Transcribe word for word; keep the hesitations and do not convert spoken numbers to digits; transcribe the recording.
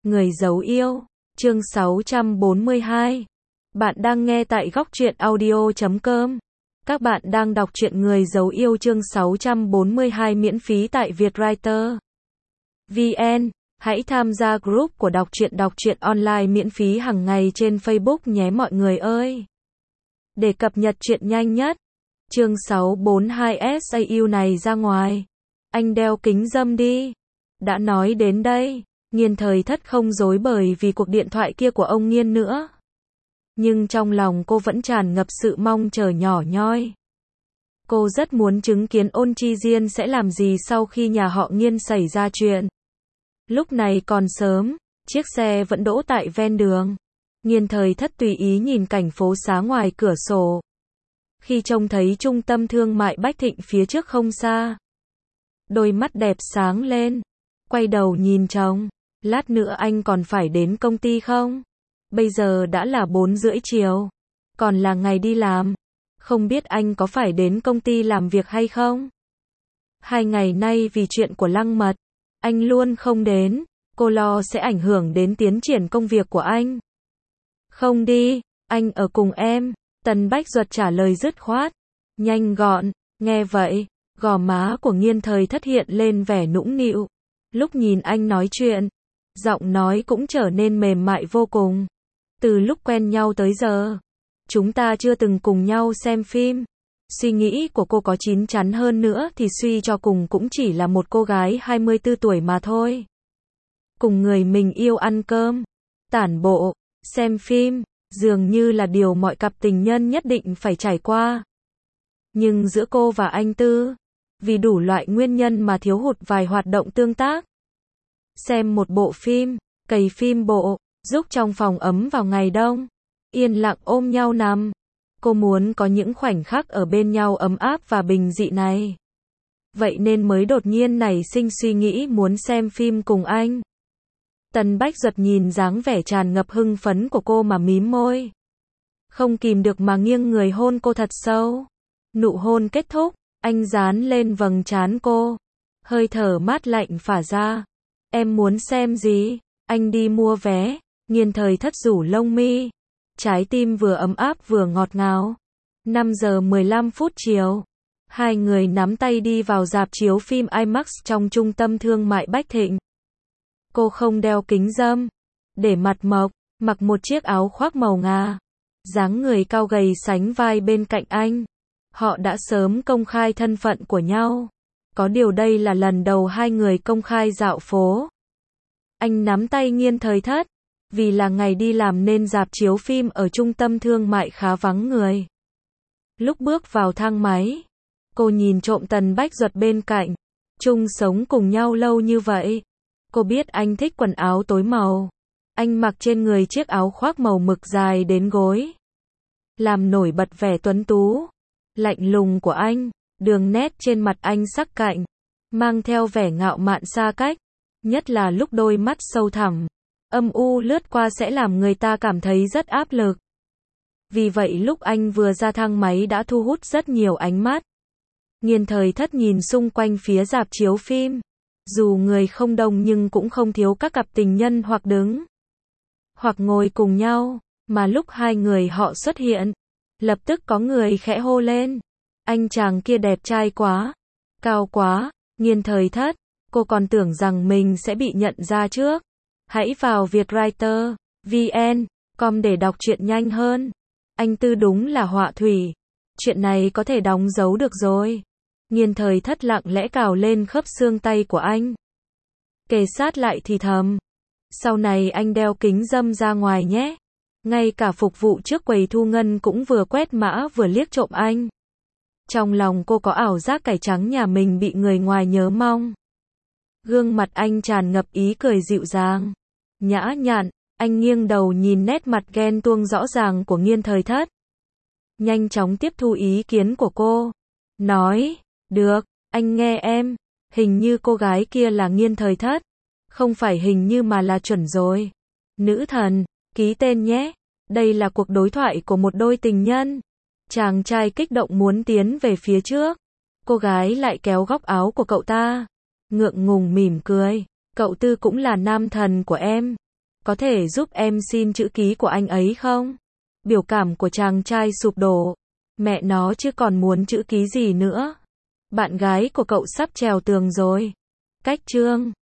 Người giấu yêu, chương sáu trăm bốn mươi hai. Bạn đang nghe tại góc truyện audio chấm com. Các bạn đang đọc truyện Người giấu yêu chương sáu trăm bốn mươi hai miễn phí tại Vietwriter chấm vn. Hãy tham gia group của đọc truyện đọc truyện online miễn phí hàng ngày trên Facebook nhé mọi người ơi. Để cập nhật truyện nhanh nhất, chương sáu trăm bốn mươi hai S A U này ra ngoài. Anh đeo kính râm đi. Đã nói đến đây, Nghiên Thời Thất không dối bởi vì cuộc điện thoại kia của ông Nghiên nữa. Nhưng trong lòng cô vẫn tràn ngập sự mong chờ nhỏ nhoi. Cô rất muốn chứng kiến Ôn Chi Diên sẽ làm gì sau khi nhà họ Nghiên xảy ra chuyện. Lúc này còn sớm, chiếc xe vẫn đỗ tại ven đường. Nghiên Thời Thất tùy ý nhìn cảnh phố xá ngoài cửa sổ. Khi trông thấy trung tâm thương mại Bách Thịnh phía trước không xa, đôi mắt đẹp sáng lên, quay đầu nhìn chồng. Lát nữa anh còn phải đến công ty không? Bây giờ đã là bốn rưỡi chiều, còn là ngày đi làm. Không biết anh có phải đến công ty làm việc hay không? Hai ngày nay vì chuyện của Lăng Mật, anh luôn không đến. Cô lo sẽ ảnh hưởng đến tiến triển công việc của anh. Không đi, anh ở cùng em. Tần Bách Duật trả lời dứt khoát, nhanh gọn. Nghe vậy, gò má của Nghiên Thời Thất hiện lên vẻ nũng nịu. Lúc nhìn anh nói chuyện, giọng nói cũng trở nên mềm mại vô cùng. Từ lúc quen nhau tới giờ, chúng ta chưa từng cùng nhau xem phim. Suy nghĩ của cô có chín chắn hơn nữa thì suy cho cùng cũng chỉ là một cô gái hai mươi tư tuổi mà thôi. Cùng người mình yêu ăn cơm, tản bộ, xem phim, dường như là điều mọi cặp tình nhân nhất định phải trải qua. Nhưng giữa cô và anh Tư, vì đủ loại nguyên nhân mà thiếu hụt vài hoạt động tương tác. Xem một bộ phim, cày phim bộ, giúp trong phòng ấm vào ngày đông, yên lặng ôm nhau nằm. Cô muốn có những khoảnh khắc ở bên nhau ấm áp và bình dị này. Vậy nên mới đột nhiên nảy sinh suy nghĩ muốn xem phim cùng anh. Tần Bách Duật nhìn dáng vẻ tràn ngập hưng phấn của cô mà mím môi. Không kìm được mà nghiêng người hôn cô thật sâu. Nụ hôn kết thúc, anh dán lên vầng trán cô. Hơi thở mát lạnh phả ra. Em muốn xem gì? Anh đi mua vé. Nghiên Thời Thất rủ lông mi. Trái tim vừa ấm áp vừa ngọt ngào. năm giờ mười lăm phút chiều. Hai người nắm tay đi vào rạp chiếu phim IMAX trong trung tâm thương mại Bách Thịnh. Cô không đeo kính râm, để mặt mộc, mặc một chiếc áo khoác màu ngà. Dáng người cao gầy sánh vai bên cạnh anh. Họ đã sớm công khai thân phận của nhau. Có điều đây là lần đầu hai người công khai dạo phố. Anh nắm tay Nghiên Thời Thất. Vì là ngày đi làm nên rạp chiếu phim ở trung tâm thương mại khá vắng người. Lúc bước vào thang máy, cô nhìn trộm Tần Bách Duật bên cạnh. Chung sống cùng nhau lâu như vậy. Cô biết anh thích quần áo tối màu. Anh mặc trên người chiếc áo khoác màu mực dài đến gối, làm nổi bật vẻ tuấn tú, lạnh lùng của anh. Đường nét trên mặt anh sắc cạnh, mang theo vẻ ngạo mạn xa cách. Nhất là lúc đôi mắt sâu thẳm, âm u lướt qua sẽ làm người ta cảm thấy rất áp lực. Vì vậy lúc anh vừa ra thang máy đã thu hút rất nhiều ánh mắt. Nghiên Thời Thất nhìn xung quanh phía rạp chiếu phim. Dù người không đông nhưng cũng không thiếu các cặp tình nhân hoặc đứng, hoặc ngồi cùng nhau. Mà lúc hai người họ xuất hiện, lập tức có người khẽ hô lên. Anh chàng kia đẹp trai quá, cao quá. Nghiên Thời Thất, cô còn tưởng rằng mình sẽ bị nhận ra trước. Hãy vào Vietwriter chấm vn com để đọc truyện nhanh hơn. Anh Tư đúng là họa thủy. Chuyện này có thể đóng dấu được rồi. Nghiên Thời Thất lặng lẽ cào lên khớp xương tay của anh. Kề sát lại thì thầm. Sau này anh đeo kính râm ra ngoài nhé. Ngay cả phục vụ trước quầy thu ngân cũng vừa quét mã vừa liếc trộm anh. Trong lòng cô có ảo giác cải trắng nhà mình bị người ngoài nhớ mong. Gương mặt anh tràn ngập ý cười dịu dàng, nhã nhặn. Anh nghiêng đầu nhìn nét mặt ghen tuông rõ ràng của Nghiên Thời Thất. Nhanh chóng tiếp thu ý kiến của cô. Nói, được, anh nghe em. Hình như cô gái kia là Nghiên Thời Thất. Không phải hình như mà là chuẩn rồi. Nữ thần, ký tên nhé. Đây là cuộc đối thoại của một đôi tình nhân. Chàng trai kích động muốn tiến về phía trước. Cô gái lại kéo góc áo của cậu ta. Ngượng ngùng mỉm cười. Cậu Tư cũng là nam thần của em. Có thể giúp em xin chữ ký của anh ấy không? Biểu cảm của chàng trai sụp đổ. Mẹ nó chứ còn muốn chữ ký gì nữa. Bạn gái của cậu sắp trèo tường rồi. Cách chương